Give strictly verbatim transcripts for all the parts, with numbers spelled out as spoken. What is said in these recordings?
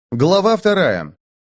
Глава вторая.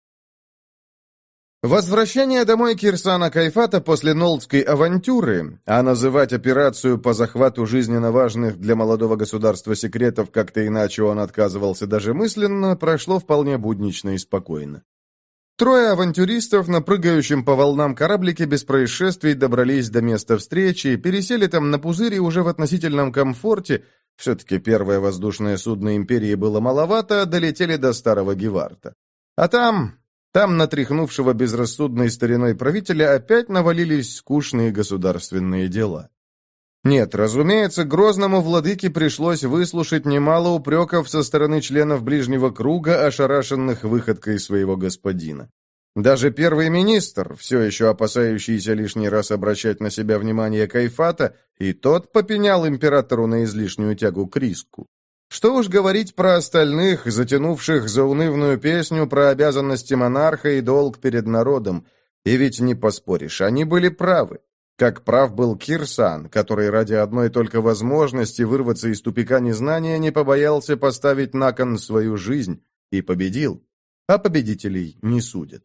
Возвращение домой Кирсана Кайфата после Нолдской авантюры, а называть операцию по захвату жизненно важных для молодого государства секретов как-то иначе он отказывался даже мысленно, прошло вполне буднично и спокойно. Трое авантюристов на прыгающем по волнам кораблике без происшествий добрались до места встречи, пересели там на пузыре уже в относительном комфорте, все-таки первое воздушное судно Империи было маловато, долетели до Старого Геварта. А там, там на тряхнувшего безрассудной стариной правителя опять навалились скучные государственные дела. Нет, разумеется, грозному владыке пришлось выслушать немало упреков со стороны членов ближнего круга, ошарашенных выходкой своего господина. Даже первый министр, все еще опасающийся лишний раз обращать на себя внимание Кайфата, и тот попенял императору на излишнюю тягу к риску. Что уж говорить про остальных, затянувших заунывную песню про обязанности монарха и долг перед народом. И ведь не поспоришь, они были правы. Как прав был Кирсан, который ради одной только возможности вырваться из тупика незнания не побоялся поставить на кон свою жизнь и победил. А победителей не судят.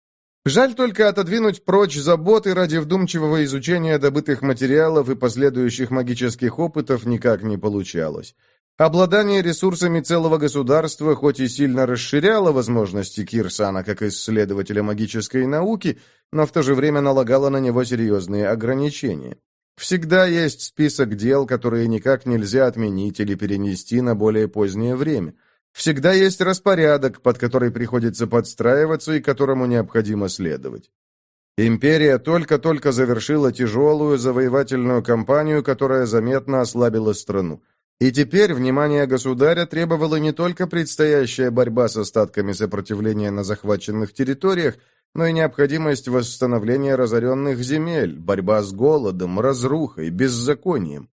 Жаль только отодвинуть прочь заботы ради вдумчивого изучения добытых материалов и последующих магических опытов никак не получалось. Обладание ресурсами целого государства хоть и сильно расширяло возможности Кирсана как исследователя магической науки, но в то же время налагало на него серьезные ограничения. Всегда есть список дел, которые никак нельзя отменить или перенести на более позднее время. Всегда есть распорядок, под который приходится подстраиваться и которому необходимо следовать. Империя только-только завершила тяжелую завоевательную кампанию, которая заметно ослабила страну. И теперь внимание государя требовало не только предстоящая борьба с остатками сопротивления на захваченных территориях, но и необходимость восстановления разоренных земель, борьба с голодом, разрухой, беззаконием.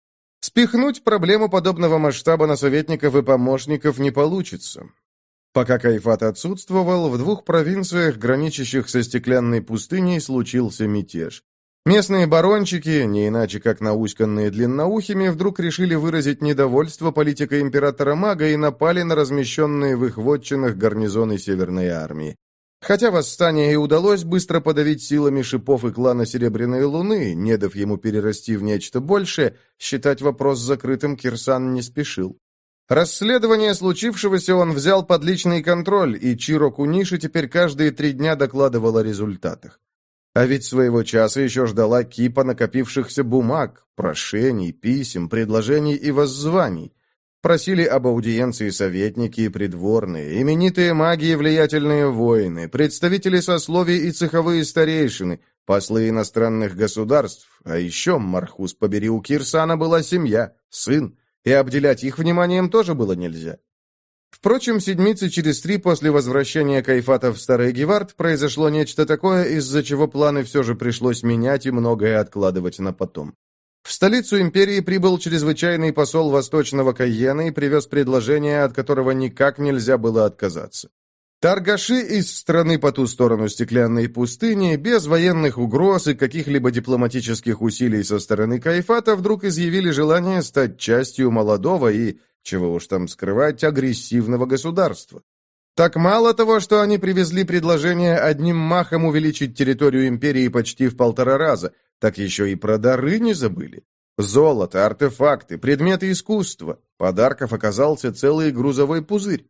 Спихнуть проблему подобного масштаба на советников и помощников не получится. Пока Кайфат отсутствовал, в двух провинциях, граничащих со стеклянной пустыней, случился мятеж. Местные барончики, не иначе как науськанные длинноухими, вдруг решили выразить недовольство политикой императора-мага и напали на размещенные в их вотчинах гарнизоны Северной армии. Хотя восстание и удалось быстро подавить силами шипов и клана Серебряной Луны, не дав ему перерасти в нечто большее, считать вопрос закрытым Кирсан не спешил. Расследование случившегося он взял под личный контроль, и Чиро Куниши теперь каждые три дня докладывал о результатах. А ведь своего часа еще ждала кипа накопившихся бумаг, прошений, писем, предложений и воззваний. Просили об аудиенции советники и придворные, именитые маги и влиятельные воины, представители сословий и цеховые старейшины, послы иностранных государств, а еще, Мархус побери, у Кирсана была семья, сын, и обделять их вниманием тоже было нельзя. Впрочем, седмицы через три после возвращения Кайфата в Старый Гевард произошло нечто такое, из-за чего планы все же пришлось менять и многое откладывать на потом. В столицу империи прибыл чрезвычайный посол Восточного Кайена и привез предложение, от которого никак нельзя было отказаться. Торгаши из страны по ту сторону стеклянной пустыни, без военных угроз и каких-либо дипломатических усилий со стороны Кайфата, вдруг изъявили желание стать частью молодого и, чего уж там скрывать, агрессивного государства. Так мало того, что они привезли предложение одним махом увеличить территорию империи почти в полтора раза, так еще и про дары не забыли. Золото, артефакты, предметы искусства. Подарков оказался целый грузовой пузырь.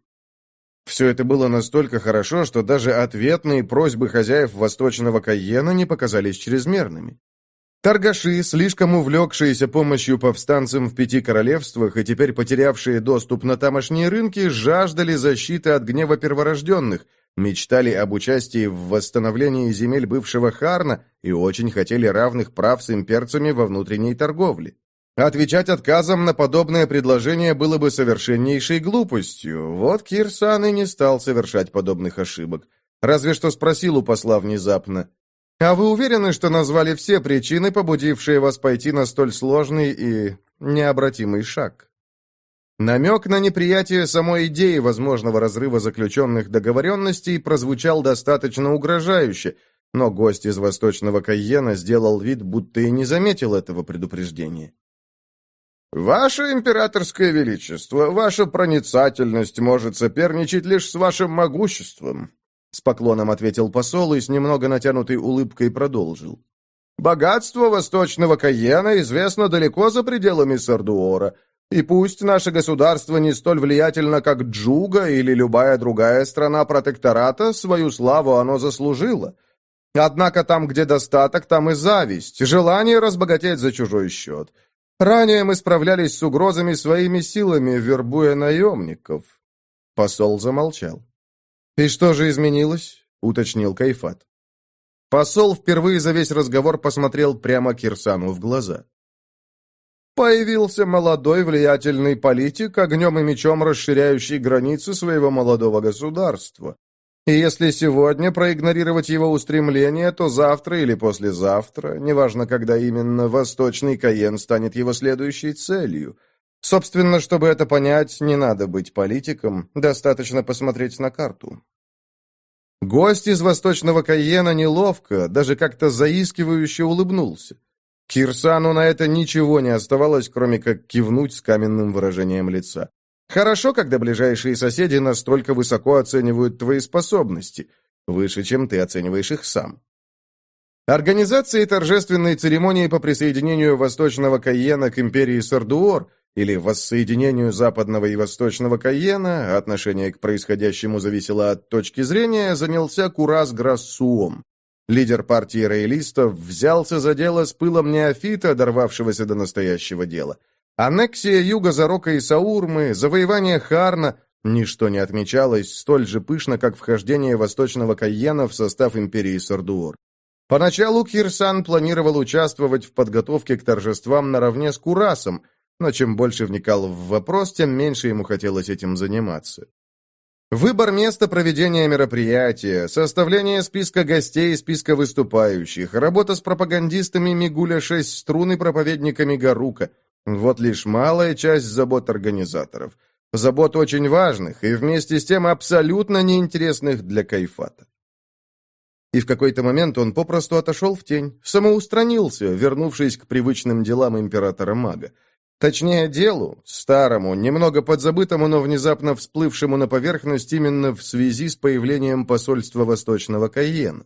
Все это было настолько хорошо, что даже ответные просьбы хозяев Восточного Кайена не показались чрезмерными. Торгаши, слишком увлекшиеся помощью повстанцам в пяти королевствах и теперь потерявшие доступ на тамошние рынки, жаждали защиты от гнева перворожденных, мечтали об участии в восстановлении земель бывшего Харна и очень хотели равных прав с имперцами во внутренней торговле. Отвечать отказом на подобное предложение было бы совершеннейшей глупостью. Вот Кирсан и не стал совершать подобных ошибок. Разве что спросил у посла внезапно: «А вы уверены, что назвали все причины, побудившие вас пойти на столь сложный и необратимый шаг?» Намек на неприятие самой идеи возможного разрыва заключенных договоренностей прозвучал достаточно угрожающе, но гость из Восточного Кайена сделал вид, будто и не заметил этого предупреждения. «Ваше императорское величество, ваша проницательность может соперничать лишь с вашим могуществом», — с поклоном ответил посол и с немного натянутой улыбкой продолжил. «Богатство восточного Кайена известно далеко за пределами Сардуора, и пусть наше государство не столь влиятельно, как Джуга или любая другая страна протектората, свою славу оно заслужило. Однако там, где достаток, там и зависть, желание разбогатеть за чужой счет. Ранее мы справлялись с угрозами своими силами, вербуя наемников». Посол замолчал. «И что же изменилось?» — уточнил Кайфат. Посол впервые за весь разговор посмотрел прямо Кирсану в глаза. «Появился молодой влиятельный политик, огнем и мечом расширяющий границы своего молодого государства. И если сегодня проигнорировать его устремления, то завтра или послезавтра, неважно когда именно, Восточный Кайен станет его следующей целью. Собственно, чтобы это понять, не надо быть политиком, достаточно посмотреть на карту». Гость из Восточного Кайена неловко, даже как-то заискивающе улыбнулся. Кирсану на это ничего не оставалось, кроме как кивнуть с каменным выражением лица. Хорошо, когда ближайшие соседи настолько высоко оценивают твои способности, выше, чем ты оцениваешь их сам. Организацией торжественной церемонии по присоединению Восточного Кайена к империи Сардуор или воссоединению Западного и Восточного Кайена, отношение к происходящему зависело от точки зрения, занялся Курас Грассуом. Лидер партии роялистов взялся за дело с пылом неофита, дорвавшегося до настоящего дела. Аннексия юга Зарока и Саурмы, завоевание Харна – ничто не отмечалось столь же пышно, как вхождение Восточного Кайена в состав империи Сардуор. Поначалу Кирсан планировал участвовать в подготовке к торжествам наравне с Курасом, но чем больше вникал в вопрос, тем меньше ему хотелось этим заниматься. Выбор места проведения мероприятия, составление списка гостей и списка выступающих, работа с пропагандистами Мигуля шесть струн и проповедниками Гарука – вот лишь малая часть забот организаторов. Забот очень важных и вместе с тем абсолютно неинтересных для Кайфата. И в какой-то момент он попросту отошел в тень, самоустранился, вернувшись к привычным делам императора-мага. Точнее, делу, старому, немного подзабытому, но внезапно всплывшему на поверхность именно в связи с появлением посольства Восточного Кайена.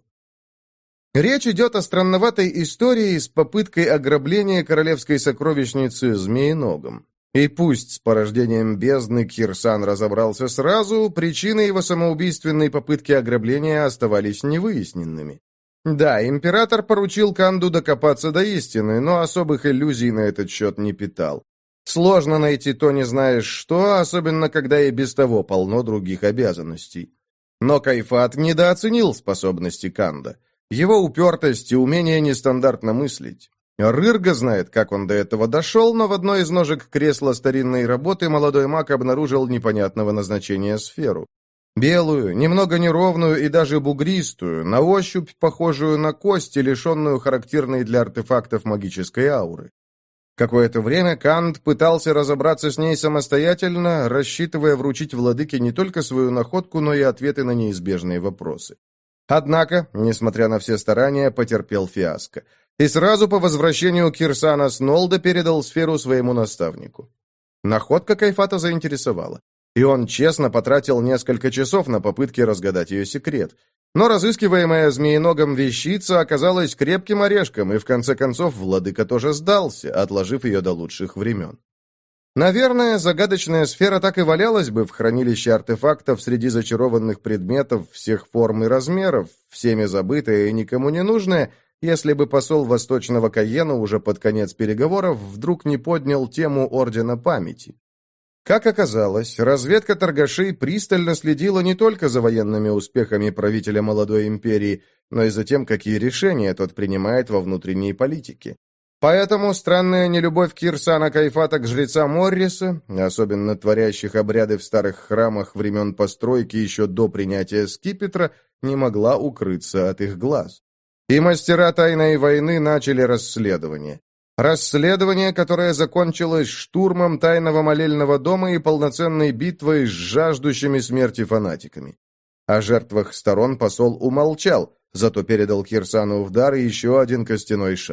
Речь идет о странноватой истории с попыткой ограбления королевской сокровищницы Змееногом. И пусть с порождением бездны Кирсан разобрался сразу, причины его самоубийственной попытки ограбления оставались невыясненными. Да, император поручил Канду докопаться до истины, но особых иллюзий на этот счет не питал. Сложно найти то не знаешь что, особенно когда и без того полно других обязанностей. Но Кайфат недооценил способности Канда. Его упертость и умение нестандартно мыслить. Рырга знает, как он до этого дошел, но в одной из ножек кресла старинной работы молодой маг обнаружил непонятного назначения сферу. Белую, немного неровную и даже бугристую, на ощупь похожую на кость и лишенную характерной для артефактов магической ауры. Какое-то время Канд пытался разобраться с ней самостоятельно, рассчитывая вручить владыке не только свою находку, но и ответы на неизбежные вопросы. Однако, несмотря на все старания, потерпел фиаско. И сразу по возвращению Кирсана с Нолда передал сферу своему наставнику. Находка Кайфата заинтересовала, и он честно потратил несколько часов на попытки разгадать ее секрет. Но разыскиваемая Змееногом вещица оказалась крепким орешком, и в конце концов владыка тоже сдался, отложив ее до лучших времен. Наверное, загадочная сфера так и валялась бы в хранилище артефактов среди зачарованных предметов всех форм и размеров, всеми забытая и никому не нужная, если бы посол Восточного Кайена уже под конец переговоров вдруг не поднял тему Ордена Памяти. Как оказалось, разведка торгашей пристально следила не только за военными успехами правителя молодой империи, но и за тем, какие решения тот принимает во внутренней политике. Поэтому странная нелюбовь Кирсана Кайфата к жрецам Орриса, особенно творящих обряды в старых храмах времен постройки еще до принятия скипетра, не могла укрыться от их глаз. И мастера тайной войны начали расследование. Расследование, которое закончилось штурмом тайного молельного дома и полноценной битвой с жаждущими смерти фанатиками. О жертвах сторон посол умолчал, зато передал Кирсану в дар еще один костяной шар.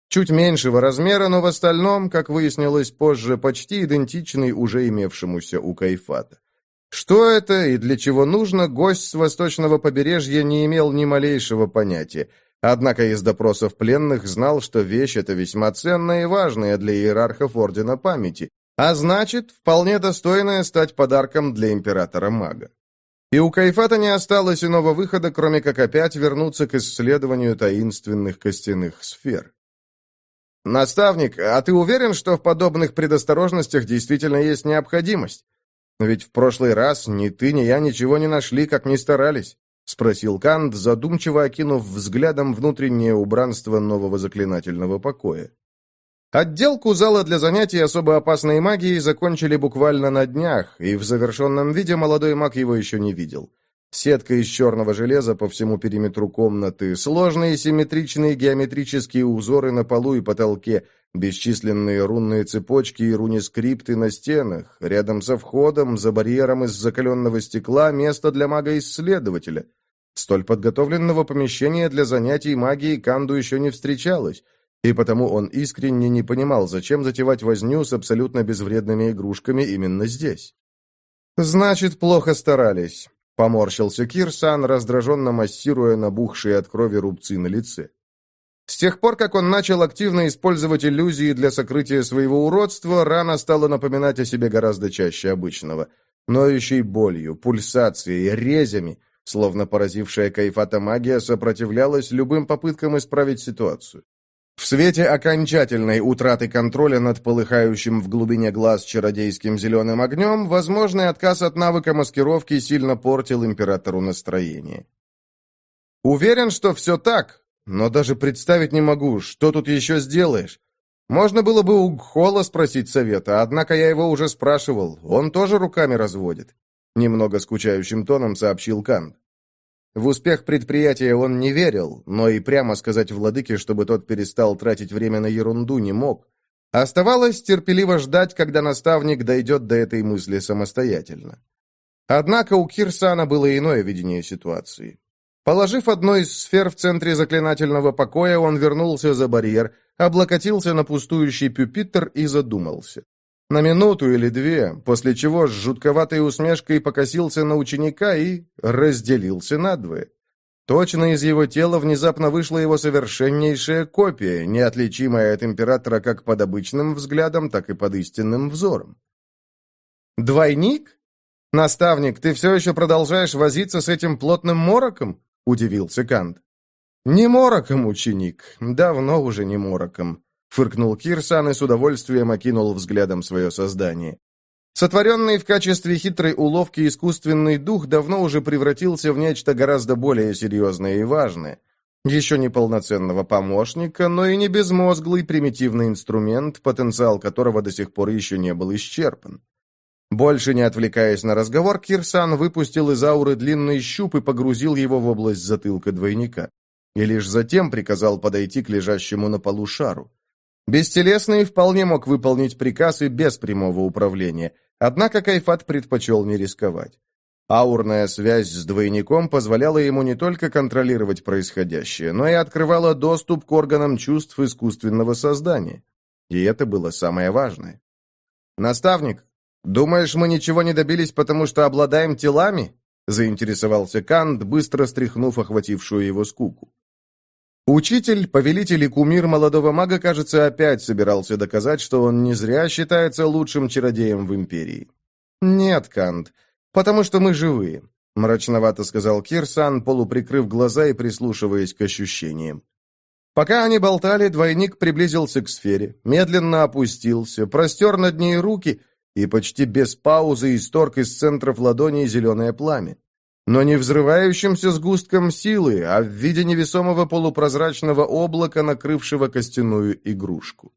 Чуть меньшего размера, но в остальном, как выяснилось позже, почти идентичный уже имевшемуся у Кайфата. Что это и для чего нужно, гость с восточного побережья не имел ни малейшего понятия. Однако из допросов пленных знал, что вещь эта весьма ценная и важная для иерархов Ордена Памяти, а значит, вполне достойная стать подарком для императора-мага. И у Кайфата не осталось иного выхода, кроме как опять вернуться к исследованию таинственных костяных сфер. «Наставник, а ты уверен, что в подобных предосторожностях действительно есть необходимость? Ведь в прошлый раз ни ты, ни я ничего не нашли, как ни старались», — спросил Кант, задумчиво окинув взглядом внутреннее убранство нового заклинательного покоя. Отделку зала для занятий особо опасной магией закончили буквально на днях, и в завершенном виде молодой маг его еще не видел. Сетка из черного железа по всему периметру комнаты, сложные симметричные геометрические узоры на полу и потолке, бесчисленные рунные цепочки и рунескрипты на стенах, рядом со входом, за барьером из закаленного стекла, место для мага-исследователя. Столь подготовленного помещения для занятий магией Канду еще не встречалось, и потому он искренне не понимал, зачем затевать возню с абсолютно безвредными игрушками именно здесь. «Значит, плохо старались», — поморщился Кир-сан, раздраженно массируя набухшие от крови рубцы на лице. С тех пор, как он начал активно использовать иллюзии для сокрытия своего уродства, рана стала напоминать о себе гораздо чаще обычного, ноющей болью, пульсацией, резями, словно поразившая Кайфата магия сопротивлялась любым попыткам исправить ситуацию. В свете окончательной утраты контроля над полыхающим в глубине глаз чародейским зеленым огнем, возможный отказ от навыка маскировки сильно портил императору настроение. «Уверен, что все так, но даже представить не могу, что тут еще сделаешь. Можно было бы у Гхола спросить совета, однако я его уже спрашивал, он тоже руками разводит», — немного скучающим тоном сообщил Кант. В успех предприятия он не верил, но и прямо сказать владыке, чтобы тот перестал тратить время на ерунду, не мог. Оставалось терпеливо ждать, когда наставник дойдет до этой мысли самостоятельно. Однако у Кирсана было иное видение ситуации. Положив одну из сфер в центре заклинательного покоя, он вернулся за барьер, облокотился на пустующий пюпитр и задумался. На минуту или две, после чего с жутковатой усмешкой покосился на ученика и разделился надвое. Точно из его тела внезапно вышла его совершеннейшая копия, неотличимая от императора как под обычным взглядом, так и под истинным взором. «Двойник? Наставник, ты все еще продолжаешь возиться с этим плотным мороком?» — удивился Кант. «Не мороком, ученик, давно уже не мороком», — фыркнул Кирсан и с удовольствием окинул взглядом свое создание. Сотворенный в качестве хитрой уловки искусственный дух давно уже превратился в нечто гораздо более серьезное и важное. Еще не полноценного помощника, но и не безмозглый примитивный инструмент, потенциал которого до сих пор еще не был исчерпан. Больше не отвлекаясь на разговор, Кирсан выпустил из ауры длинный щуп и погрузил его в область затылка двойника. И лишь затем приказал подойти к лежащему на полу шару. Бестелесный вполне мог выполнить приказ и без прямого управления, однако Кайфат предпочел не рисковать. Аурная связь с двойником позволяла ему не только контролировать происходящее, но и открывала доступ к органам чувств искусственного создания. И это было самое важное. «Наставник, думаешь, мы ничего не добились, потому что обладаем телами?» — заинтересовался Кант, быстро стряхнув охватившую его скуку. Учитель, повелитель и кумир молодого мага, кажется, опять собирался доказать, что он не зря считается лучшим чародеем в империи. «Нет, Кант, потому что мы живые», — мрачновато сказал Кирсан, полуприкрыв глаза и прислушиваясь к ощущениям. Пока они болтали, двойник приблизился к сфере, медленно опустился, простер над ней руки и почти без паузы исторг из центров ладоней зеленое пламя. Но не взрывающимся сгустком силы, а в виде невесомого полупрозрачного облака, накрывшего костяную игрушку.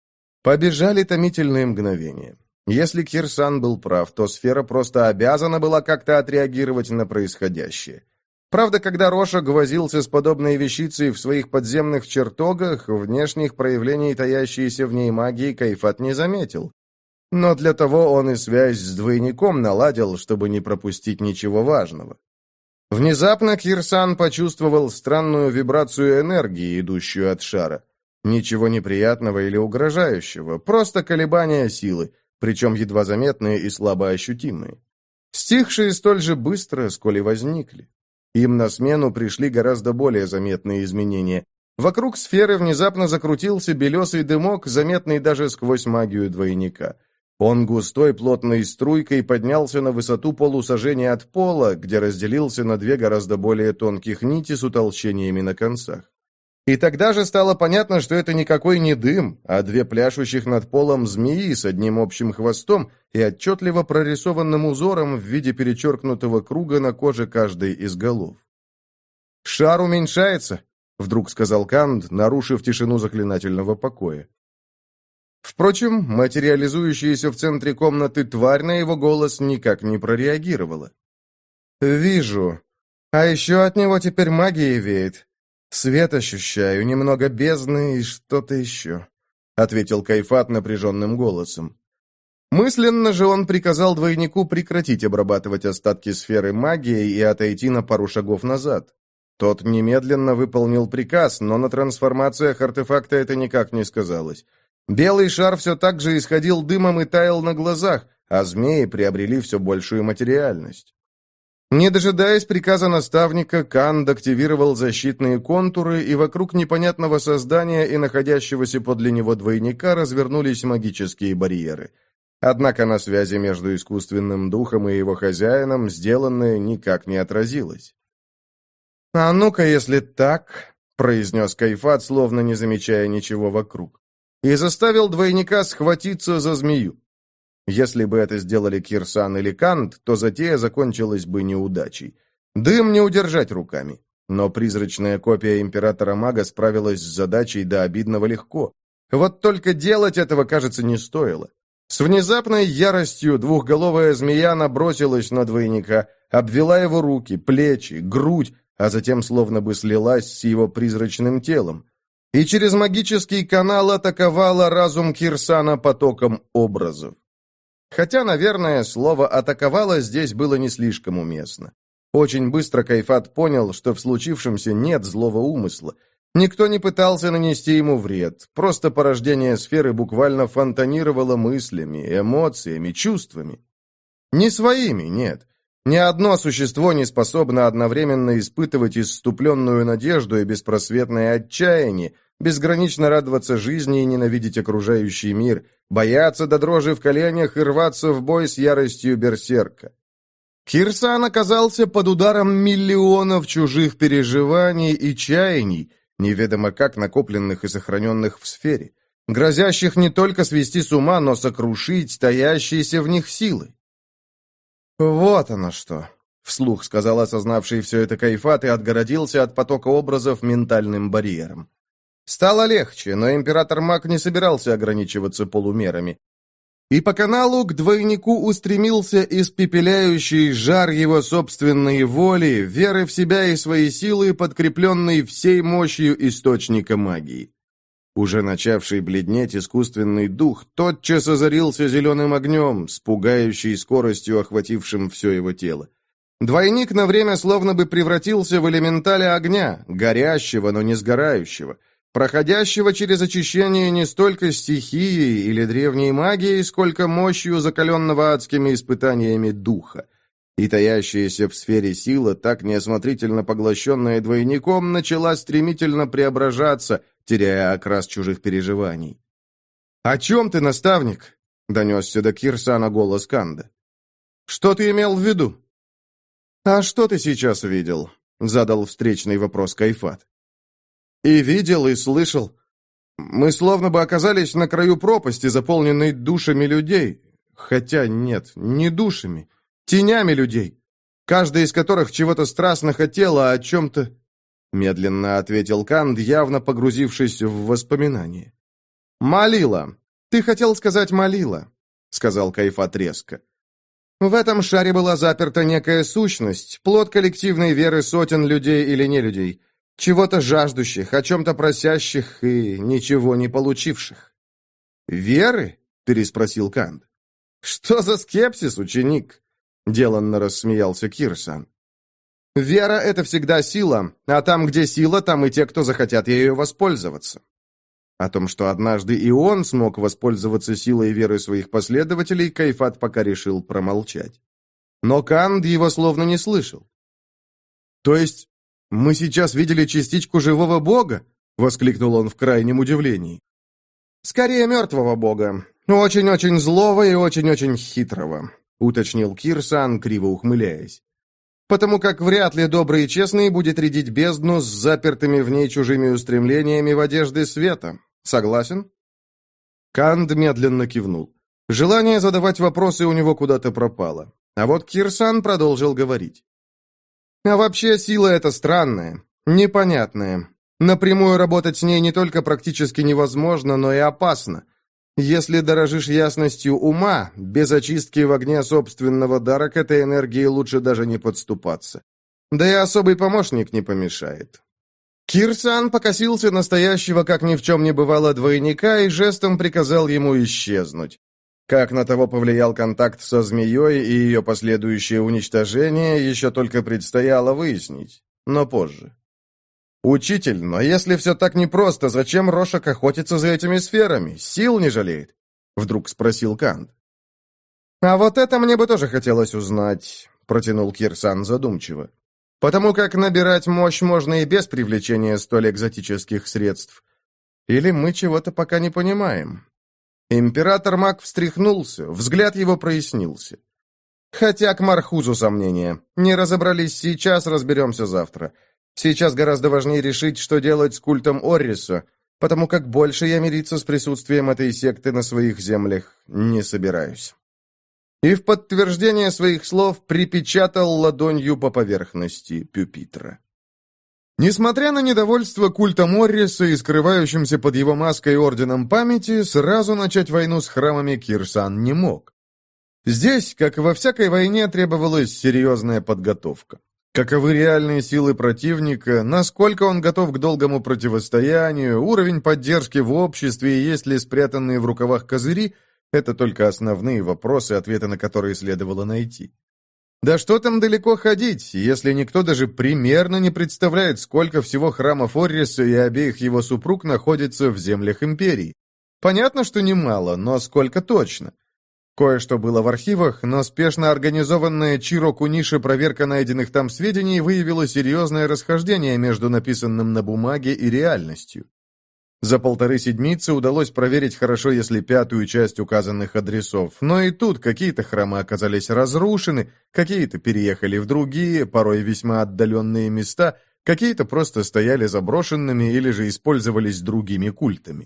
Побежали томительные мгновения. Если Кирсан был прав, то сфера просто обязана была как-то отреагировать на происходящее. Правда, когда Рошаг возился с подобной вещицей в своих подземных чертогах, внешних проявлений таящейся в ней магии Кайфат не заметил. Но для того он и связь с двойником наладил, чтобы не пропустить ничего важного. Внезапно Кирсан почувствовал странную вибрацию энергии, идущую от шара. Ничего неприятного или угрожающего, просто колебания силы, причем едва заметные и слабо ощутимые. Стихшие столь же быстро, сколь и возникли. Им на смену пришли гораздо более заметные изменения. Вокруг сферы внезапно закрутился белесый дымок, заметный даже сквозь магию двойника. Он густой плотной струйкой поднялся на высоту полусажения от пола, где разделился на две гораздо более тонких нити с утолщениями на концах. И тогда же стало понятно, что это никакой не дым, а две пляшущих над полом змеи с одним общим хвостом и отчетливо прорисованным узором в виде перечеркнутого круга на коже каждой из голов. «Шар уменьшается», — вдруг сказал Канд, нарушив тишину заклинательного покоя. Впрочем, материализующаяся в центре комнаты тварь на его голос никак не прореагировала. «Вижу. А еще от него теперь магия веет. Свет ощущаю, немного бездны и что-то еще», — ответил Кайфат напряженным голосом. Мысленно же он приказал двойнику прекратить обрабатывать остатки сферы магией и отойти на пару шагов назад. Тот немедленно выполнил приказ, но на трансформациях артефакта это никак не сказалось. Белый шар все так же исходил дымом и таял на глазах, а змеи приобрели все большую материальность. Не дожидаясь приказа наставника, Канд активировал защитные контуры, и вокруг непонятного создания и находящегося подле него двойника развернулись магические барьеры. Однако на связи между искусственным духом и его хозяином сделанное никак не отразилось. «А ну-ка, если так», — произнес Кайфат, словно не замечая ничего вокруг, и заставил двойника схватиться за змею. Если бы это сделали Кирсан или Канд, то затея закончилась бы неудачей. Дым не удержать руками. Но призрачная копия императора-мага справилась с задачей до обидного легко. Вот только делать этого, кажется, не стоило. С внезапной яростью двухголовая змея набросилась на двойника, обвела его руки, плечи, грудь, а затем словно бы слилась с его призрачным телом. И через магический канал атаковала разум Кирсана потоком образов. Хотя, наверное, слово «атаковала» здесь было не слишком уместно. Очень быстро Кайфат понял, что в случившемся нет злого умысла. Никто не пытался нанести ему вред, просто порождение сферы буквально фонтанировало мыслями, эмоциями, чувствами. Не своими, нет. Ни одно существо не способно одновременно испытывать исступленную надежду и беспросветное отчаяние, безгранично радоваться жизни и ненавидеть окружающий мир, бояться до дрожи в коленях и рваться в бой с яростью берсерка. Кирсан оказался под ударом миллионов чужих переживаний и чаяний, неведомо как накопленных и сохраненных в сфере, грозящих не только свести с ума, но сокрушить стоящиеся в них силы. «Вот оно что», — вслух сказал осознавший все это Кайфат и отгородился от потока образов ментальным барьером. Стало легче, но император-маг не собирался ограничиваться полумерами. И по каналу к двойнику устремился испепеляющий жар его собственной воли, веры в себя и свои силы, подкрепленный всей мощью источника магии. Уже начавший бледнеть искусственный дух тотчас озарился зеленым огнем, с пугающей скоростью охватившим все его тело. Двойник на время словно бы превратился в элементаля огня, горящего, но не сгорающего, проходящего через очищение не столько стихией или древней магией, сколько мощью закаленного адскими испытаниями духа. И таящаяся в сфере сила, так неосмотрительно поглощенная двойником, начала стремительно преображаться, теряя окрас чужих переживаний. «О чем ты, наставник?» — донесся до Кирсана голос Канда. «Что ты имел в виду?» «А что ты сейчас видел?» — задал встречный вопрос Кайфат. «И видел, и слышал. Мы словно бы оказались на краю пропасти, заполненной душами людей. Хотя нет, не душами, тенями людей, каждая из которых чего-то страстно хотела, о чем-то...» Медленно ответил Канд, явно погрузившись в воспоминания. «Молила. Ты хотел сказать молила», — сказал Кайфат резко. «В этом шаре была заперта некая сущность, плод коллективной веры сотен людей или нелюдей, чего-то жаждущих, о чем-то просящих и ничего не получивших». «Веры?» — переспросил Канд. «Что за скепсис, ученик?» — деланно рассмеялся Кирсан. «Вера — это всегда сила, а там, где сила, там и те, кто захотят ею воспользоваться». О том, что однажды и он смог воспользоваться силой веры своих последователей, Кайфат пока решил промолчать. Но Канд его словно не слышал. «То есть мы сейчас видели частичку живого бога?» — воскликнул он в крайнем удивлении. «Скорее мертвого бога. Очень-очень злого и очень-очень хитрого», — уточнил Кирсан, криво ухмыляясь. «Потому как вряд ли добрый и честный будет рядить бездну с запертыми в ней чужими устремлениями в одежды света. Согласен?» Канд медленно кивнул. Желание задавать вопросы у него куда-то пропало. А вот Кирсан продолжил говорить. «А вообще сила эта странная, непонятная. Напрямую работать с ней не только практически невозможно, но и опасно. Если дорожишь ясностью ума, без очистки в огне собственного дара к этой энергии лучше даже не подступаться. Да и особый помощник не помешает». Кирсан покосился настоящего, как ни в чем не бывало, двойника и жестом приказал ему исчезнуть. Как на того повлиял контакт со змеей и ее последующее уничтожение, еще только предстояло выяснить, но позже. «Учитель, но если все так непросто, зачем Рошак охотится за этими сферами? Сил не жалеет?» — вдруг спросил Канд. «А вот это мне бы тоже хотелось узнать», — протянул Кирсан задумчиво. «Потому как набирать мощь можно и без привлечения столь экзотических средств. Или мы чего-то пока не понимаем?» Император Маг встряхнулся, взгляд его прояснился. «Хотя к Мархузу сомнения. Не разобрались сейчас, разберемся завтра. Сейчас гораздо важнее решить, что делать с культом Орриса, потому как больше я мириться с присутствием этой секты на своих землях не собираюсь». И в подтверждение своих слов припечатал ладонью по поверхности пюпитра. Несмотря на недовольство культом Орриса и скрывающимся под его маской Орденом Памяти, сразу начать войну с храмами Кирсан не мог. Здесь, как и во всякой войне, требовалась серьезная подготовка. Каковы реальные силы противника, насколько он готов к долгому противостоянию, уровень поддержки в обществе и есть ли спрятанные в рукавах козыри – это только основные вопросы, ответы на которые следовало найти. Да что там далеко ходить, если никто даже примерно не представляет, сколько всего храмов Орриса и обеих его супруг находится в землях Империи. Понятно, что немало, но сколько точно? Кое-что было в архивах, но спешно организованная Чиро Куниши проверка найденных там сведений выявила серьезное расхождение между написанным на бумаге и реальностью. За полторы седмицы удалось проверить хорошо, если пятую часть указанных адресов, но и тут какие-то храмы оказались разрушены, какие-то переехали в другие, порой весьма отдаленные места, какие-то просто стояли заброшенными или же использовались другими культами.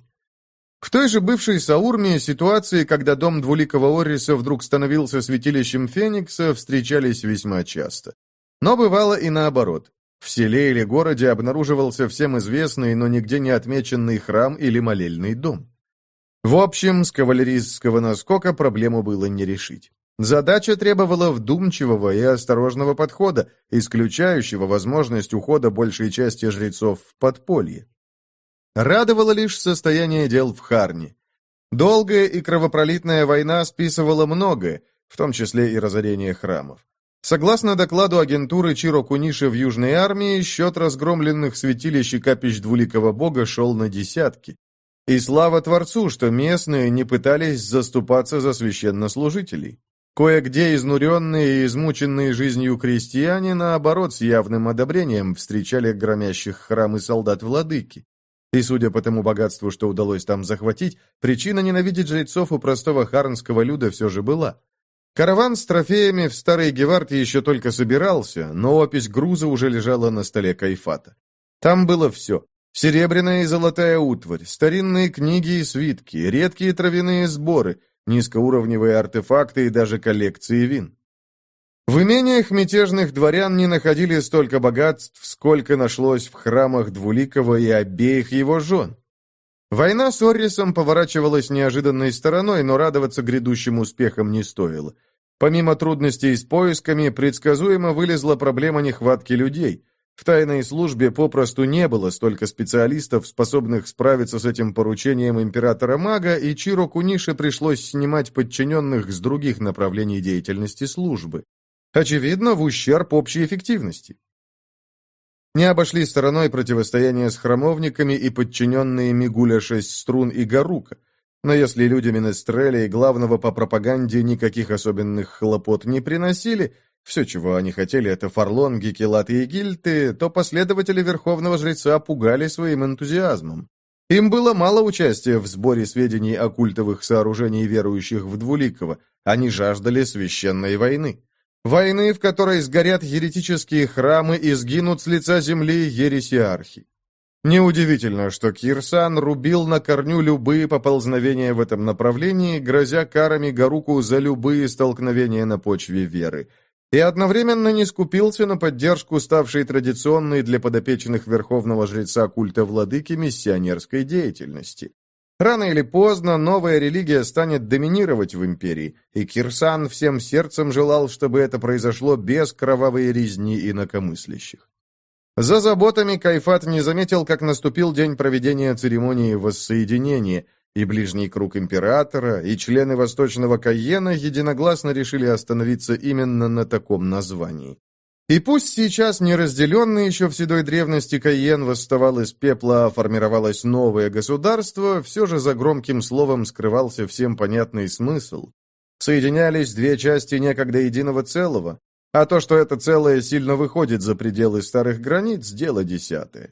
В той же бывшей Саурме ситуации, когда дом двуликого Орриса вдруг становился святилищем Феникса, встречались весьма часто. Но бывало и наоборот. В селе или городе обнаруживался всем известный, но нигде не отмеченный храм или молельный дом. В общем, с кавалерийского наскока проблему было не решить. Задача требовала вдумчивого и осторожного подхода, исключающего возможность ухода большей части жрецов в подполье. Радовало лишь состояние дел в Харне. Долгая и кровопролитная война списывала многое, в том числе и разорение храмов. Согласно докладу агентуры Чиро Куниши в Южной армии, счет разгромленных святилищ и капищ двуликого бога шел на десятки. И слава Творцу, что местные не пытались заступаться за священнослужителей. Кое-где изнуренные и измученные жизнью крестьяне, наоборот, с явным одобрением встречали громящих храмы солдат владыки. И, судя по тому богатству, что удалось там захватить, причина ненавидеть жрецов у простого харнского люда все же была. Караван с трофеями в Старый Гевард еще только собирался, но опись груза уже лежала на столе Кайфата. Там было все. Серебряная и золотая утварь, старинные книги и свитки, редкие травяные сборы, низкоуровневые артефакты и даже коллекции вин. В имениях мятежных дворян не находили столько богатств, сколько нашлось в храмах Двуликого и обеих его жен. Война с Оррисом поворачивалась неожиданной стороной, но радоваться грядущим успехам не стоило. Помимо трудностей с поисками, предсказуемо вылезла проблема нехватки людей. В тайной службе попросту не было столько специалистов, способных справиться с этим поручением императора-мага, и Чиро Куниши пришлось снимать подчиненных с других направлений деятельности службы. Очевидно, в ущерб общей эффективности. Не обошли стороной противостояние с храмовниками и подчиненные Мигуля Шесть Струн и Гарука. Но если люди Менестреля и главного по пропаганде никаких особенных хлопот не приносили, все, чего они хотели, это фарлонги, килаты и гильты, то последователи Верховного Жреца пугали своим энтузиазмом. Им было мало участия в сборе сведений о культовых сооружениях верующих в Двуликого, они жаждали священной войны. Войны, в которой сгорят еретические храмы и сгинут с лица земли ересиархи. Неудивительно, что Кирсан рубил на корню любые поползновения в этом направлении, грозя карами Гаруку за любые столкновения на почве веры, и одновременно не скупился на поддержку ставшей традиционной для подопечных Верховного Жреца культа Владыки миссионерской деятельности. Рано или поздно новая религия станет доминировать в империи, и Кирсан всем сердцем желал, чтобы это произошло без кровавой резни инакомыслящих. За заботами Кайфат не заметил, как наступил день проведения церемонии воссоединения, и ближний круг императора, и члены Восточного Кайена единогласно решили остановиться именно на таком названии. И пусть сейчас неразделенный еще в седой древности Кайен восставал из пепла, а формировалось новое государство, все же за громким словом скрывался всем понятный смысл. Соединялись две части некогда единого целого, а то, что это целое сильно выходит за пределы старых границ, дело десятое.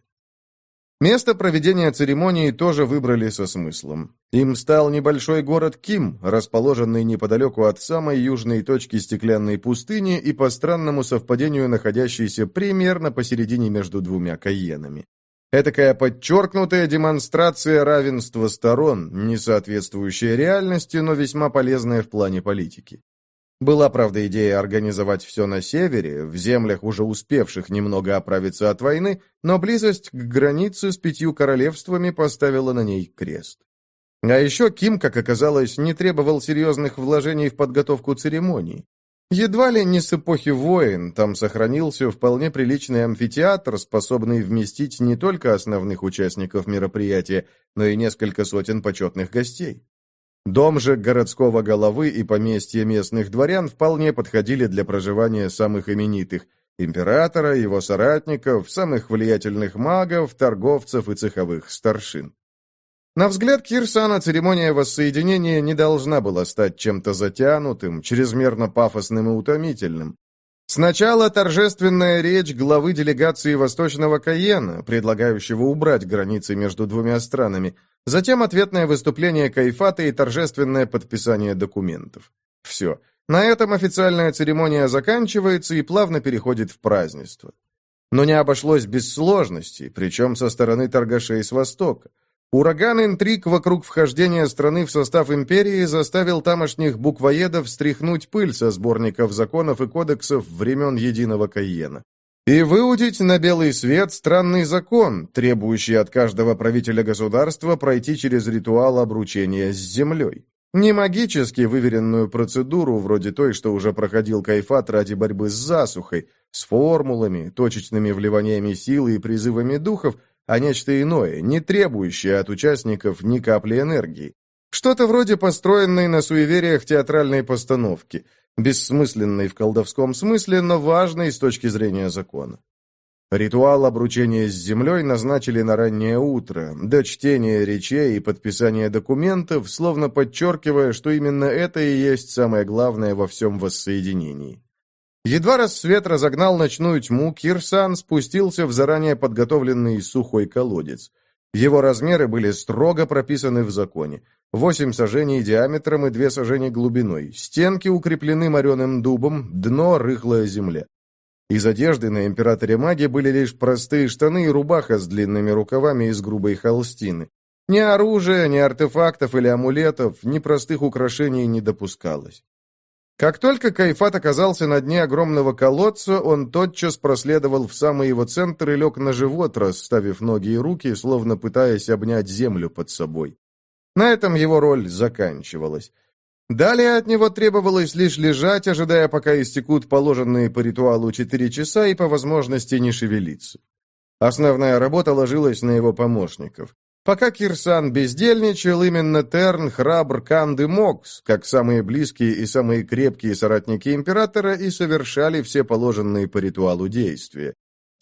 Место проведения церемонии тоже выбрали со смыслом. Им стал небольшой город Ким, расположенный неподалеку от самой южной точки стеклянной пустыни и по странному совпадению находящийся примерно посередине между двумя Кайенами. Этакая подчеркнутая демонстрация равенства сторон, не соответствующая реальности, но весьма полезная в плане политики. Была, правда, идея организовать все на севере, в землях, уже успевших немного оправиться от войны, но близость к границе с пятью королевствами поставила на ней крест. А еще Ким, как оказалось, не требовал серьезных вложений в подготовку церемонии. Едва ли не с эпохи войн там сохранился вполне приличный амфитеатр, способный вместить не только основных участников мероприятия, но и несколько сотен почетных гостей. Дом же городского головы и поместья местных дворян вполне подходили для проживания самых именитых – императора, его соратников, самых влиятельных магов, торговцев и цеховых старшин. На взгляд Кирсана церемония воссоединения не должна была стать чем-то затянутым, чрезмерно пафосным и утомительным. Сначала торжественная речь главы делегации Восточного Кайена, предлагающего убрать границы между двумя странами, затем ответное выступление Кайфата и торжественное подписание документов. Все. На этом официальная церемония заканчивается и плавно переходит в празднество. Но не обошлось без сложностей, причем со стороны торгашей с Востока. Ураган интриг вокруг вхождения страны в состав империи заставил тамошних буквоедов стряхнуть пыль со сборников законов и кодексов времен Единого Кайена и выудить на белый свет странный закон, требующий от каждого правителя государства пройти через ритуал обручения с землей. Не магически выверенную процедуру, вроде той, что уже проходил Кайфат ради борьбы с засухой, с формулами, точечными вливаниями силы и призывами духов, а нечто иное, не требующее от участников ни капли энергии. Что-то вроде построенной на суевериях театральной постановки, бессмысленной в колдовском смысле, но важной с точки зрения закона. Ритуал обручения с землей назначили на раннее утро, до чтения речей и подписания документов, словно подчеркивая, что именно это и есть самое главное во всем воссоединении. Едва рассвет разогнал ночную тьму, Кирсан спустился в заранее подготовленный сухой колодец. Его размеры были строго прописаны в законе. Восемь саженей диаметром и две сажени глубиной. Стенки укреплены мореным дубом, дно — рыхлая земля. Из одежды на императоре маги были лишь простые штаны и рубаха с длинными рукавами из грубой холстины. Ни оружия, ни артефактов или амулетов, ни простых украшений не допускалось. Как только Кайфат оказался на дне огромного колодца, он тотчас проследовал в самый его центр и лег на живот, расставив ноги и руки, словно пытаясь обнять землю под собой. На этом его роль заканчивалась. Далее от него требовалось лишь лежать, ожидая, пока истекут положенные по ритуалу четыре часа, и по возможности не шевелиться. Основная работа ложилась на его помощников. Пока Кирсан бездельничал, именно Терн, Храбр, Канд и Мокс, как самые близкие и самые крепкие соратники императора, и совершали все положенные по ритуалу действия.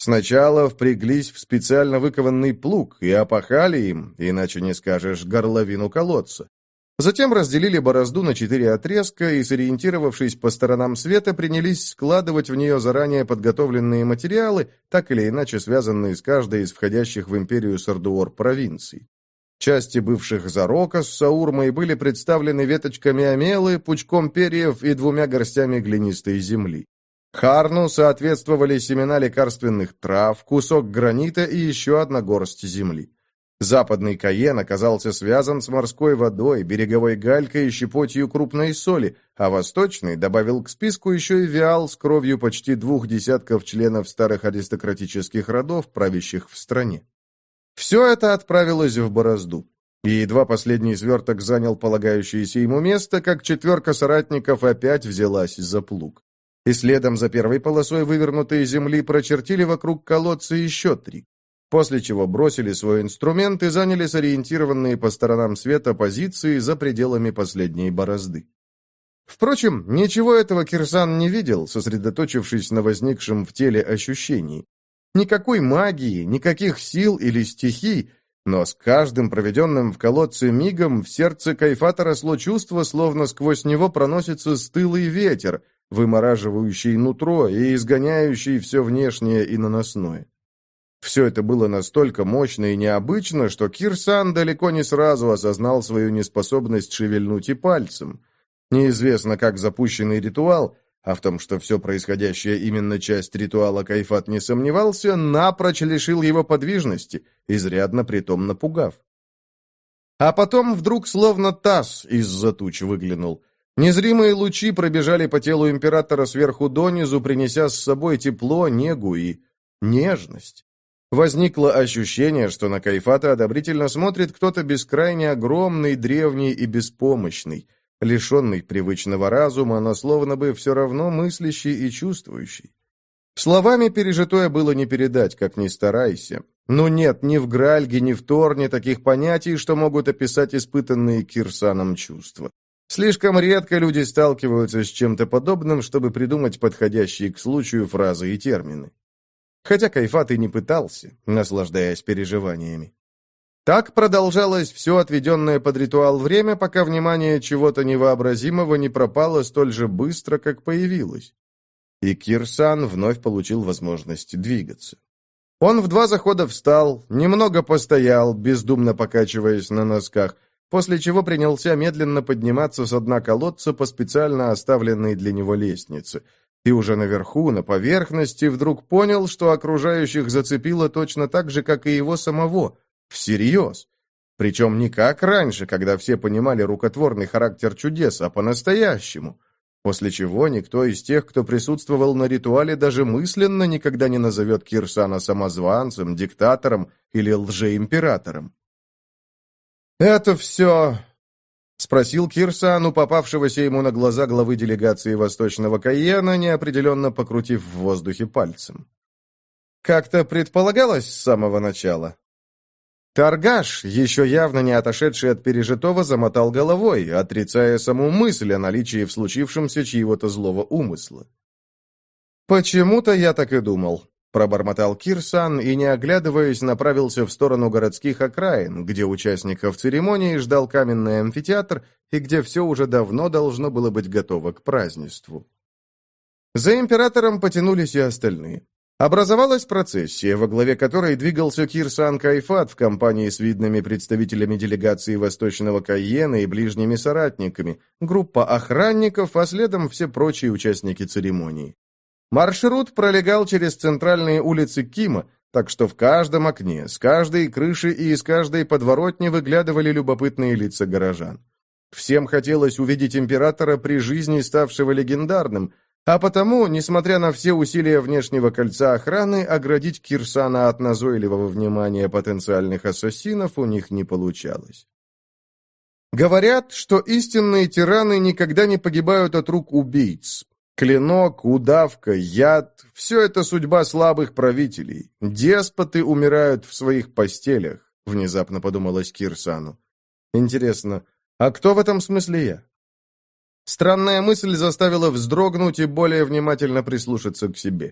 Сначала впряглись в специально выкованный плуг и опахали им, иначе не скажешь, горловину колодца. Затем разделили борозду на четыре отрезка и, сориентировавшись по сторонам света, принялись складывать в нее заранее подготовленные материалы, так или иначе связанные с каждой из входящих в империю Сардуор провинций. Части бывших Зарока с Саурмой были представлены веточками омелы, пучком перьев и двумя горстями глинистой земли. Харну соответствовали семена лекарственных трав, кусок гранита и еще одна горсть земли. Западный Каен оказался связан с морской водой, береговой галькой и щепотью крупной соли, а восточный добавил к списку еще и виал с кровью почти двух десятков членов старых аристократических родов, правящих в стране. Все это отправилось в борозду, и едва последний сверток занял полагающееся ему место, как четверка соратников опять взялась за плуг. И следом за первой полосой вывернутой земли прочертили вокруг колодца еще три, после чего бросили свой инструмент и заняли сориентированные по сторонам света позиции за пределами последней борозды. Впрочем, ничего этого Кирсан не видел, сосредоточившись на возникшем в теле ощущении. Никакой магии, никаких сил или стихий, но с каждым проведенным в колодце мигом в сердце Кайфата росло чувство, словно сквозь него проносится стылый ветер, вымораживающий нутро и изгоняющий все внешнее и наносное. Все это было настолько мощно и необычно, что Кирсан далеко не сразу осознал свою неспособность шевельнуть и пальцем. Неизвестно, как запущенный ритуал, а в том, что все происходящее именно часть ритуала, Кайфат не сомневался, напрочь лишил его подвижности, изрядно притом напугав. А потом вдруг словно таз из-за туч выглянул. Незримые лучи пробежали по телу императора сверху донизу, принеся с собой тепло, негу и нежность. Возникло ощущение, что на Кайфата одобрительно смотрит кто-то бескрайне огромный, древний и беспомощный, лишенный привычного разума, но словно бы все равно мыслящий и чувствующий. Словами пережитое было не передать, как ни старайся. Но нет ни в Гральге, ни в Торне таких понятий, что могут описать испытанные Кирсаном чувства. Слишком редко люди сталкиваются с чем-то подобным, чтобы придумать подходящие к случаю фразы и термины. Хотя Кайфат и не пытался, наслаждаясь переживаниями. Так продолжалось все отведенное под ритуал время, пока внимание чего-то невообразимого не пропало столь же быстро, как появилось. И Кирсан вновь получил возможность двигаться. Он в два захода встал, немного постоял, бездумно покачиваясь на носках, после чего принялся медленно подниматься с дна колодца по специально оставленной для него лестнице. И уже наверху, на поверхности, вдруг понял, что окружающих зацепило точно так же, как и его самого, всерьез. Причем не как раньше, когда все понимали рукотворный характер чудес, а по-настоящему. После чего никто из тех, кто присутствовал на ритуале, даже мысленно никогда не назовет Кирсана самозванцем, диктатором или лжеимператором. «Это все...» — спросил Кирсан у попавшегося ему на глаза главы делегации Восточного Кайена, неопределенно покрутив в воздухе пальцем. «Как-то предполагалось с самого начала?» Таргаш, еще явно не отошедший от пережитого, замотал головой, отрицая саму мысль о наличии в случившемся чьего-то злого умысла. «Почему-то я так и думал», — пробормотал Кирсан и, не оглядываясь, направился в сторону городских окраин, где участников церемонии ждал каменный амфитеатр и где все уже давно должно было быть готово к празднеству. За императором потянулись и остальные. Образовалась процессия, во главе которой двигался Кирсан Кайфат в компании с видными представителями делегации Восточного Кайена и ближними соратниками, группа охранников, а следом все прочие участники церемонии. Маршрут пролегал через центральные улицы Кима, так что в каждом окне, с каждой крыши и из каждой подворотни выглядывали любопытные лица горожан. Всем хотелось увидеть императора при жизни, ставшего легендарным, а потому, несмотря на все усилия внешнего кольца охраны, оградить Кирсана от назойливого внимания потенциальных ассасинов у них не получалось. Говорят, что истинные тираны никогда не погибают от рук убийц. Клинок, удавка, яд – все это судьба слабых правителей. Деспоты умирают в своих постелях, внезапно подумалось Кирсану. Интересно, а кто в этом смысле я? Странная мысль заставила вздрогнуть и более внимательно прислушаться к себе.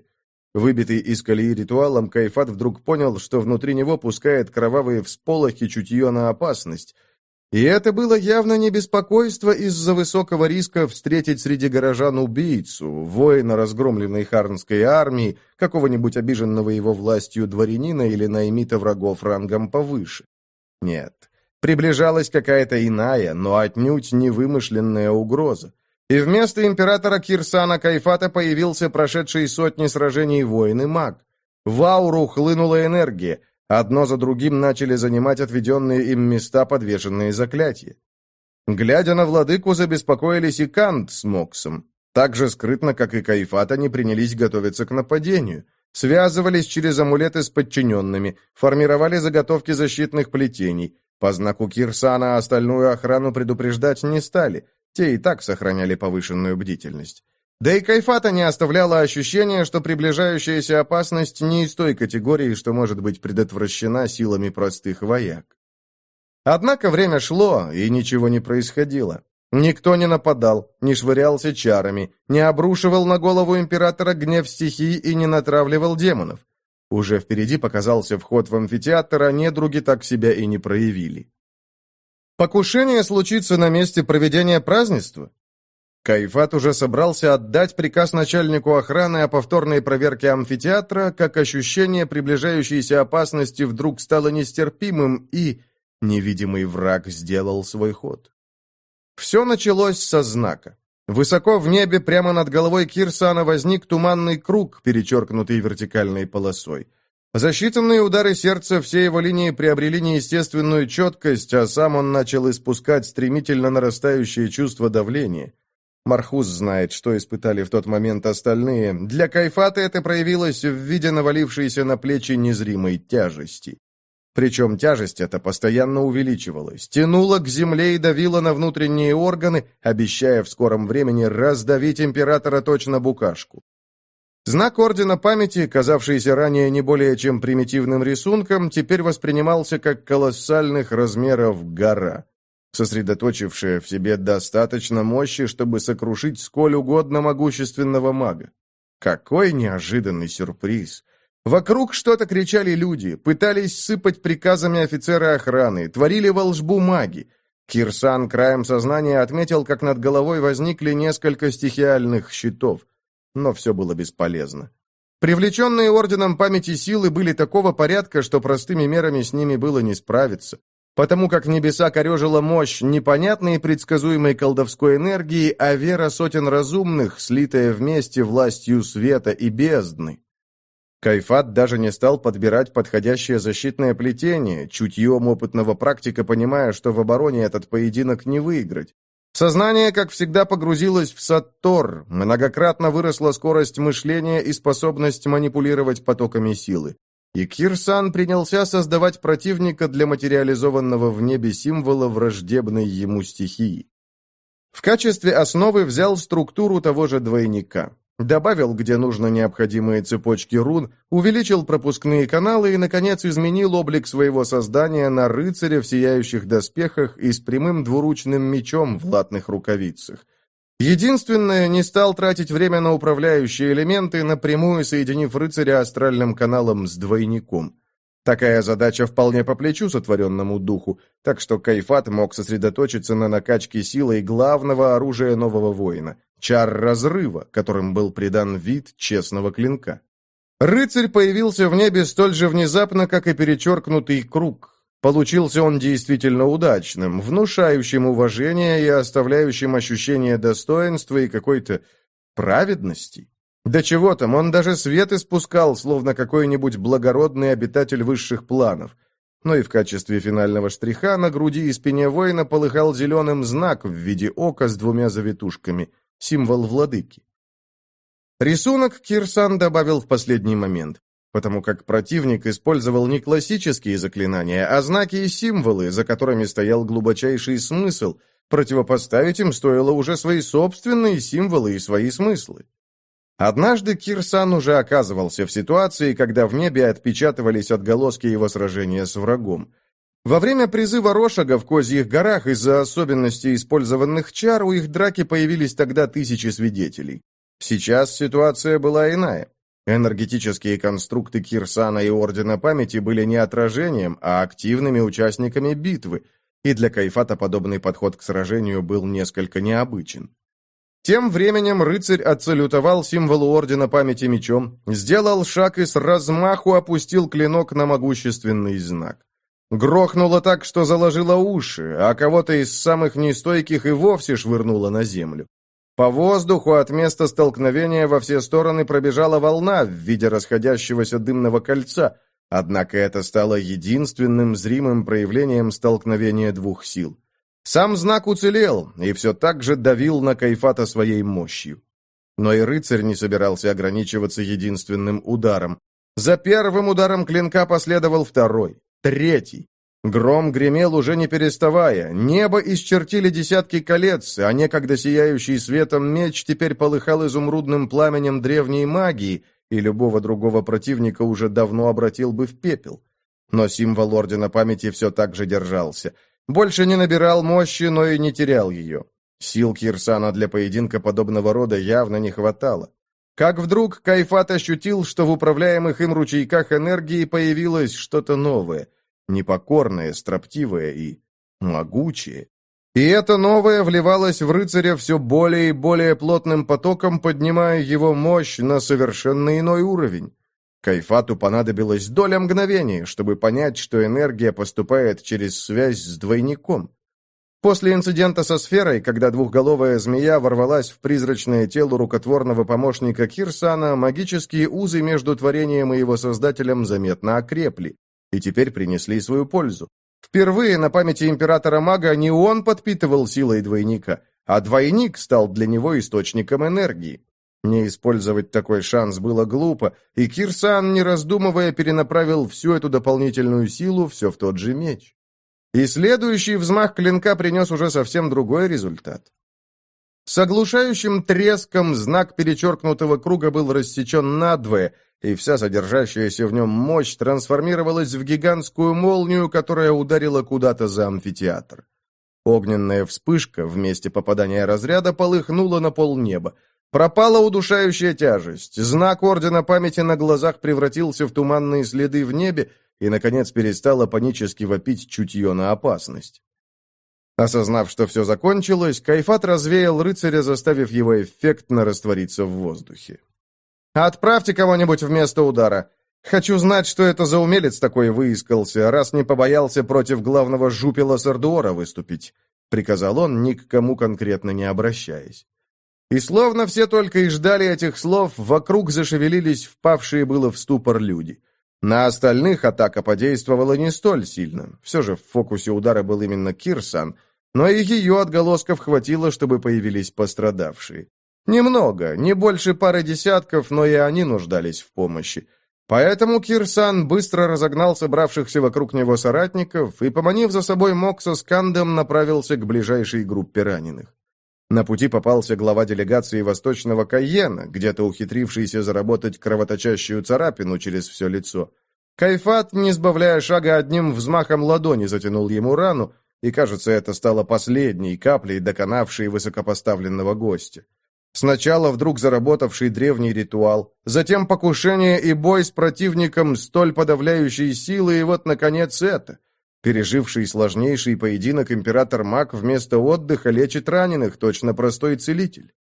Выбитый из колеи ритуалом, Кайфат вдруг понял, что внутри него пускает кровавые всполохи чутье на опасность. И это было явно не беспокойство из-за высокого риска встретить среди горожан убийцу, воина разгромленной харнской армии, какого-нибудь обиженного его властью дворянина или наймита врагов рангом повыше. Нет, приближалась какая-то иная, но отнюдь не вымышленная угроза. И вместо императора Кирсана Кайфата появился прошедший сотни сражений воин и маг. В ауру хлынула энергия. Одно за другим начали занимать отведенные им места подвешенные заклятия. Глядя на владыку, забеспокоились и Кант с Моксом. Так же скрытно, как и Кайфат, они принялись готовиться к нападению. Связывались через амулеты с подчиненными, формировали заготовки защитных плетений. По знаку Кирсана остальную охрану предупреждать не стали. Те и так сохраняли повышенную бдительность. Да и Кайфата не оставляло ощущения, что приближающаяся опасность не из той категории, что может быть предотвращена силами простых вояк. Однако время шло, и ничего не происходило. Никто не нападал, не швырялся чарами, не обрушивал на голову императора гнев стихий и не натравливал демонов. Уже впереди показался вход в амфитеатр, а недруги так себя и не проявили. Покушение случится на месте проведения празднества? Кайфат уже собрался отдать приказ начальнику охраны о повторной проверке амфитеатра, как ощущение приближающейся опасности вдруг стало нестерпимым, и невидимый враг сделал свой ход. Все началось со знака. Высоко в небе, прямо над головой Кирсана, возник туманный круг, перечеркнутый вертикальной полосой. За считанные удары сердца все его линии приобрели неестественную четкость, а сам он начал испускать стремительно нарастающее чувство давления. Мархус знает, что испытали в тот момент остальные. Для Кайфата это проявилось в виде навалившейся на плечи незримой тяжести. Причем тяжесть эта постоянно увеличивалась, тянула к земле и давила на внутренние органы, обещая в скором времени раздавить императора точно букашку. Знак Ордена Памяти, казавшийся ранее не более чем примитивным рисунком, теперь воспринимался как колоссальных размеров гора, сосредоточившая в себе достаточно мощи, чтобы сокрушить сколь угодно могущественного мага. Какой неожиданный сюрприз! Вокруг что-то кричали люди, пытались сыпать приказами офицеры охраны, творили волшбу маги. Кирсан краем сознания отметил, как над головой возникли несколько стихиальных щитов, но все было бесполезно. Привлеченные Орденом Памяти силы были такого порядка, что простыми мерами с ними было не справиться. Потому как небеса корежила мощь непонятной и предсказуемой колдовской энергии, а вера сотен разумных, слитая вместе властью света и бездны. Кайфат даже не стал подбирать подходящее защитное плетение, чутьем опытного практика, понимая, что в обороне этот поединок не выиграть. Сознание, как всегда, погрузилось в Саттор, многократно выросла скорость мышления и способность манипулировать потоками силы. И Кирсан принялся создавать противника для материализованного в небе символа враждебной ему стихии. В качестве основы взял структуру того же двойника. Добавил, где нужно, необходимые цепочки рун, увеличил пропускные каналы и, наконец, изменил облик своего создания на рыцаря в сияющих доспехах и с прямым двуручным мечом в латных рукавицах. Единственное, не стал тратить время на управляющие элементы, напрямую соединив рыцаря астральным каналом с двойником. Такая задача вполне по плечу сотворенному духу, так что Кайфат мог сосредоточиться на накачке силой главного оружия нового воина — чар разрыва, которым был придан вид честного клинка. Рыцарь появился в небе столь же внезапно, как и перечеркнутый круг. Получился он действительно удачным, внушающим уважение и оставляющим ощущение достоинства и какой-то праведности. Да чего там, он даже свет испускал, словно какой-нибудь благородный обитатель высших планов. Но и в качестве финального штриха на груди и спине воина полыхал зеленым знак в виде ока с двумя завитушками, символ владыки. Рисунок Кирсан добавил в последний момент, потому как противник использовал не классические заклинания, а знаки и символы, за которыми стоял глубочайший смысл. Противопоставить им стоило уже свои собственные символы и свои смыслы. Однажды Кирсан уже оказывался в ситуации, когда в небе отпечатывались отголоски его сражения с врагом. Во время призыва Рошага в Козьих горах из-за особенностей использованных чар у их драки появились тогда тысячи свидетелей. Сейчас ситуация была иная. Энергетические конструкты Кирсана и Ордена Памяти были не отражением, а активными участниками битвы, и для Кайфата подобный подход к сражению был несколько необычен. Тем временем рыцарь отсалютовал символу Ордена Памяти мечом, сделал шаг и с размаху опустил клинок на могущественный знак. Грохнуло так, что заложило уши, а кого-то из самых нестойких и вовсе швырнуло на землю. По воздуху от места столкновения во все стороны пробежала волна в виде расходящегося дымного кольца, однако это стало единственным зримым проявлением столкновения двух сил. Сам знак уцелел и все так же давил на Кайфата своей мощью. Но и рыцарь не собирался ограничиваться единственным ударом. За первым ударом клинка последовал второй, третий. Гром гремел уже не переставая, небо исчертили десятки колец, а некогда сияющий светом меч теперь полыхал изумрудным пламенем древней магии, и любого другого противника уже давно обратил бы в пепел. Но символ Ордена Памяти все так же держался. Больше не набирал мощи, но и не терял ее. Сил Кирсана для поединка подобного рода явно не хватало. Как вдруг Кайфат ощутил, что в управляемых им ручейках энергии появилось что-то новое, непокорное, строптивое и могучее. И это новое вливалось в рыцаря все более и более плотным потоком, поднимая его мощь на совершенно иной уровень. Кайфату понадобилось доля мгновения, чтобы понять, что энергия поступает через связь с двойником. После инцидента со сферой, когда двухголовая змея ворвалась в призрачное тело рукотворного помощника Кирсана, магические узы между творением и его создателем заметно окрепли и теперь принесли свою пользу. Впервые на памяти императора-мага не он подпитывал силой двойника, а двойник стал для него источником энергии. Не использовать такой шанс было глупо, и Кирсан, не раздумывая, перенаправил всю эту дополнительную силу все в тот же меч. И следующий взмах клинка принес уже совсем другой результат. С оглушающим треском знак перечеркнутого круга был рассечен надвое, и вся содержащаяся в нем мощь трансформировалась в гигантскую молнию, которая ударила куда-то за амфитеатр. Огненная вспышка в месте попадания разряда полыхнула на полнеба. Пропала удушающая тяжесть, знак Ордена Памяти на глазах превратился в туманные следы в небе и, наконец, перестало панически вопить чутье на опасность. Осознав, что все закончилось, Кайфат развеял рыцаря, заставив его эффектно раствориться в воздухе. «Отправьте кого-нибудь вместо удара. Хочу знать, что это за умелец такой выискался, раз не побоялся против главного жупела Сардуора выступить», — приказал он, ни к кому конкретно не обращаясь. И словно все только и ждали этих слов, вокруг зашевелились впавшие было в ступор люди. На остальных атака подействовала не столь сильно. Все же в фокусе удара был именно Кирсан, но и ее отголосков хватило, чтобы появились пострадавшие. Немного, не больше пары десятков, но и они нуждались в помощи. Поэтому Кирсан быстро разогнал собравшихся вокруг него соратников и, поманив за собой Мокса с Кандом, направился к ближайшей группе раненых. На пути попался глава делегации Восточного Кайена, где-то ухитрившийся заработать кровоточащую царапину через все лицо. Кайфат, не сбавляя шага, одним взмахом ладони затянул ему рану, и, кажется, это стало последней каплей, доконавшей высокопоставленного гостя. Сначала вдруг заработавший древний ритуал, затем покушение и бой с противником столь подавляющей силы, и вот, наконец, это. Переживший сложнейший поединок император-маг вместо отдыха лечит раненых, точно простой целитель.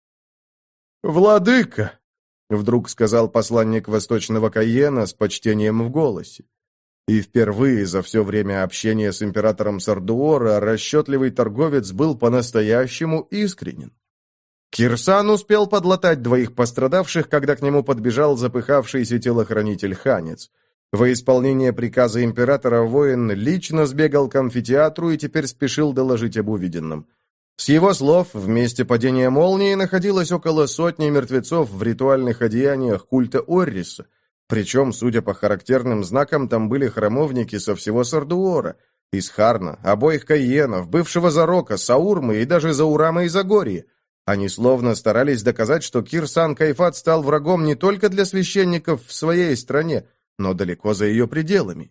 «Владыка!» — вдруг сказал посланник Восточного Кайена с почтением в голосе. И впервые за все время общения с императором Сардуора расчетливый торговец был по-настоящему искренен. Кирсан успел подлатать двоих пострадавших, когда к нему подбежал запыхавшийся телохранитель Ханец. Во исполнение приказа императора воин лично сбегал к амфитеатру и теперь спешил доложить об увиденном. С его слов, в месте падения молнии находилось около сотни мертвецов в ритуальных одеяниях культа Орриса, причем, судя по характерным знакам, там были храмовники со всего Сардуора, из Харна, обоих Кайенов, бывшего Зарока, Саурмы и даже Заурама и Загорья. Они словно старались доказать, что Кирсан Кайфат стал врагом не только для священников в своей стране, но далеко за ее пределами.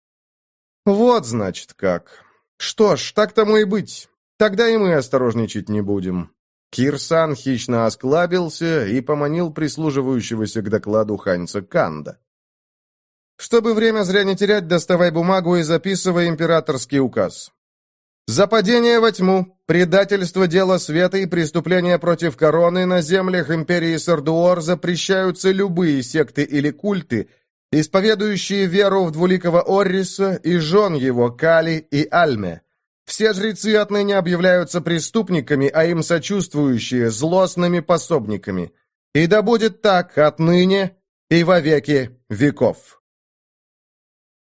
Вот, значит, как. Что ж, так тому и быть. Тогда и мы осторожничать не будем. Кирсан хищно осклабился и поманил прислуживающегося к докладу Ханьца Канда. «Чтобы время зря не терять, доставай бумагу и записывай императорский указ. За падение во тьму, предательство дела света и преступления против короны на землях империи Сардуор запрещаются любые секты или культы, исповедующие веру в двуликого Орриса и жен его Кали и Альме. Все жрецы отныне объявляются преступниками, а им сочувствующие – злостными пособниками. И да будет так отныне и во веки веков».